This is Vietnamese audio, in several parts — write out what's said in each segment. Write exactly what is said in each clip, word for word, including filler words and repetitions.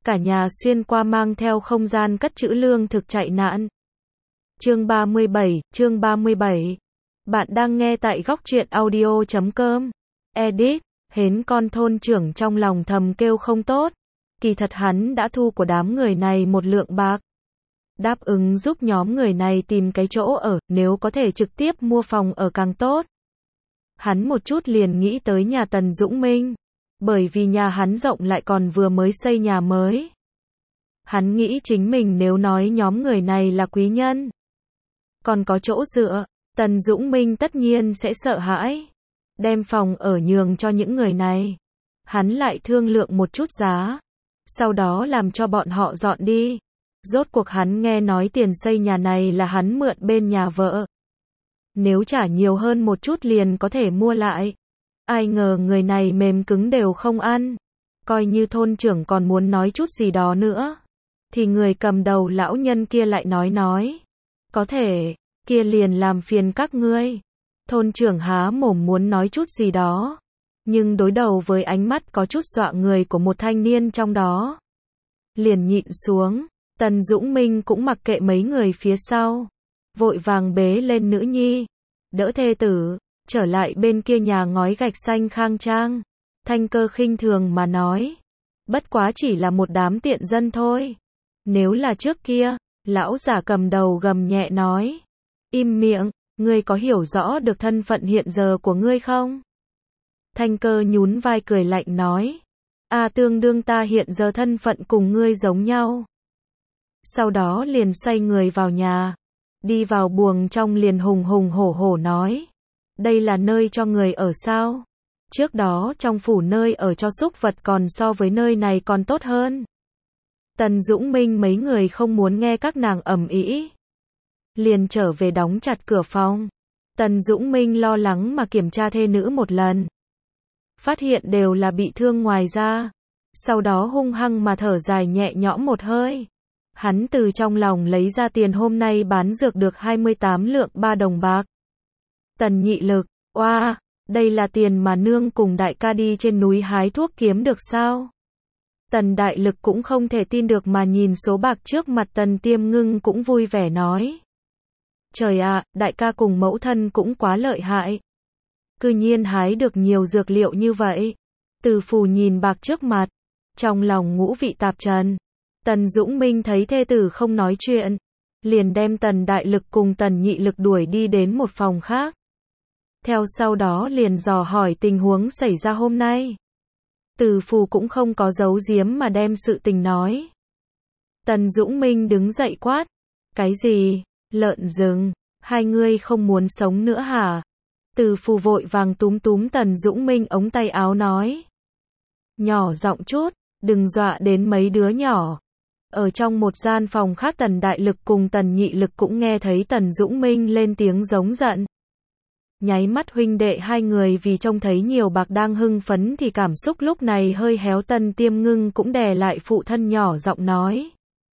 cả nhà xuyên qua mang theo không gian cất trữ lương thực chạy nạn. Chương ba mươi bảy, chương ba mươi bảy. Bạn đang nghe tại góc truyện audio chấm com. Edit, hến con thôn trưởng trong lòng thầm kêu không tốt. Kỳ thật hắn đã thu của đám người này một lượng bạc. Đáp ứng giúp nhóm người này tìm cái chỗ ở, nếu có thể trực tiếp mua phòng ở càng tốt. Hắn một chút liền nghĩ tới nhà Tần Dũng Minh. Bởi vì nhà hắn rộng lại còn vừa mới xây nhà mới. Hắn nghĩ chính mình nếu nói nhóm người này là quý nhân, còn có chỗ dựa, Tần Dũng Minh tất nhiên sẽ sợ hãi. Đem phòng ở nhường cho những người này. Hắn lại thương lượng một chút giá. Sau đó làm cho bọn họ dọn đi. Rốt cuộc hắn nghe nói tiền xây nhà này là hắn mượn bên nhà vợ. Nếu trả nhiều hơn một chút liền có thể mua lại. Ai ngờ người này mềm cứng đều không ăn. Coi như thôn trưởng còn muốn nói chút gì đó nữa. Thì người cầm đầu lão nhân kia lại nói nói. Có thể, kia liền làm phiền các ngươi. Thôn trưởng há mồm muốn nói chút gì đó. Nhưng đối đầu với ánh mắt có chút dọa người của một thanh niên trong đó. Liền nhịn xuống. Tần Dũng Minh cũng mặc kệ mấy người phía sau. Vội vàng bế lên nữ nhi. Đỡ thê tử. Trở lại bên kia nhà ngói gạch xanh khang trang. Thanh Cơ khinh thường mà nói. Bất quá chỉ là một đám tiện dân thôi. Nếu là trước kia, lão giả cầm đầu gầm nhẹ nói. Im miệng, ngươi có hiểu rõ được thân phận hiện giờ của ngươi không? Thanh Cơ nhún vai cười lạnh nói. À tương đương ta hiện giờ thân phận cùng ngươi giống nhau. Sau đó liền xoay người vào nhà. Đi vào buồng trong liền hùng hùng hổ hổ nói. Đây là nơi cho người ở sao? Trước đó trong phủ nơi ở cho súc vật còn so với nơi này còn tốt hơn. Tần Dũng Minh mấy người không muốn nghe các nàng ầm ĩ, liền trở về đóng chặt cửa phòng. Tần Dũng Minh lo lắng mà kiểm tra thê nữ một lần. Phát hiện đều là bị thương ngoài da. Sau đó hung hăng mà thở dài nhẹ nhõm một hơi. Hắn từ trong lòng lấy ra tiền hôm nay bán dược được hai mươi tám lượng ba đồng bạc. Tần Nhị Lực, oa, đây là tiền mà nương cùng đại ca đi trên núi hái thuốc kiếm được sao? Tần Đại Lực cũng không thể tin được mà nhìn số bạc trước mặt Tần Tiêm Ngưng cũng vui vẻ nói. Trời ạ, đại ca cùng mẫu thân cũng quá lợi hại. Cư nhiên hái được nhiều dược liệu như vậy. Từ Phù nhìn bạc trước mặt, trong lòng ngũ vị tạp trần. Tần Dũng Minh thấy thê tử không nói chuyện, liền đem Tần Đại Lực cùng Tần Nhị Lực đuổi đi đến một phòng khác. Theo sau đó liền dò hỏi tình huống xảy ra hôm nay. Từ Phù cũng không có giấu giếm mà đem sự tình nói. Tần Dũng Minh đứng dậy quát. Cái gì? Lợn rừng? Hai ngươi không muốn sống nữa hả? Từ Phù vội vàng túm túm Tần Dũng Minh ống tay áo nói. Nhỏ giọng chút, đừng dọa đến mấy đứa nhỏ. Ở trong một gian phòng khác Tần Đại Lực cùng Tần Nhị Lực cũng nghe thấy Tần Dũng Minh lên tiếng giống giận. Nháy mắt huynh đệ hai người vì trông thấy nhiều bạc đang hưng phấn thì cảm xúc lúc này hơi héo. Tần Tiêm Ngưng cũng đè lại phụ thân nhỏ giọng nói.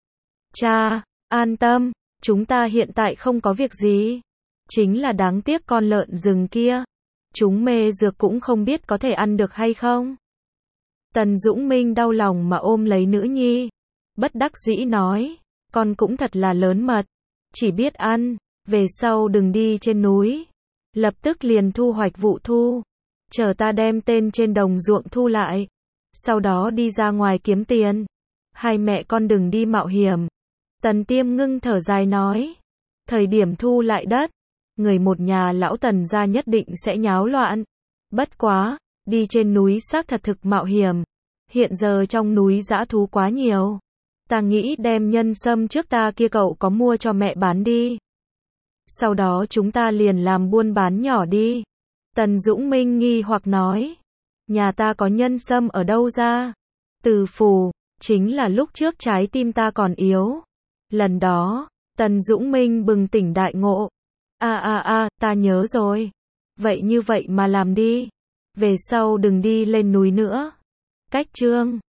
Cha, an tâm, chúng ta hiện tại không có việc gì. Chính là đáng tiếc con lợn rừng kia. Chúng mê dược cũng không biết có thể ăn được hay không. Tần Dũng Minh đau lòng mà ôm lấy nữ nhi. Bất đắc dĩ nói. Con cũng thật là lớn mật. Chỉ biết ăn, về sau đừng đi trên núi. Lập tức liền thu hoạch vụ thu. Chờ ta đem tên trên đồng ruộng thu lại. Sau đó đi ra ngoài kiếm tiền. Hai mẹ con đừng đi mạo hiểm. Tần Tiêm Ngưng thở dài nói. Thời điểm thu lại đất, người một nhà lão Tần gia nhất định sẽ nháo loạn. Bất quá, đi trên núi xác thật thực mạo hiểm. Hiện giờ trong núi dã thú quá nhiều. Ta nghĩ đem nhân sâm trước ta kia cậu có mua cho mẹ bán đi. Sau đó chúng ta liền làm buôn bán nhỏ đi. Tần Dũng Minh nghi hoặc nói. Nhà ta có nhân sâm ở đâu ra? Từ Phù, chính là lúc trước trái tim ta còn yếu. Lần đó, Tần Dũng Minh bừng tỉnh đại ngộ. A a a, ta nhớ rồi. Vậy như vậy mà làm đi. Về sau đừng đi lên núi nữa. Cách chương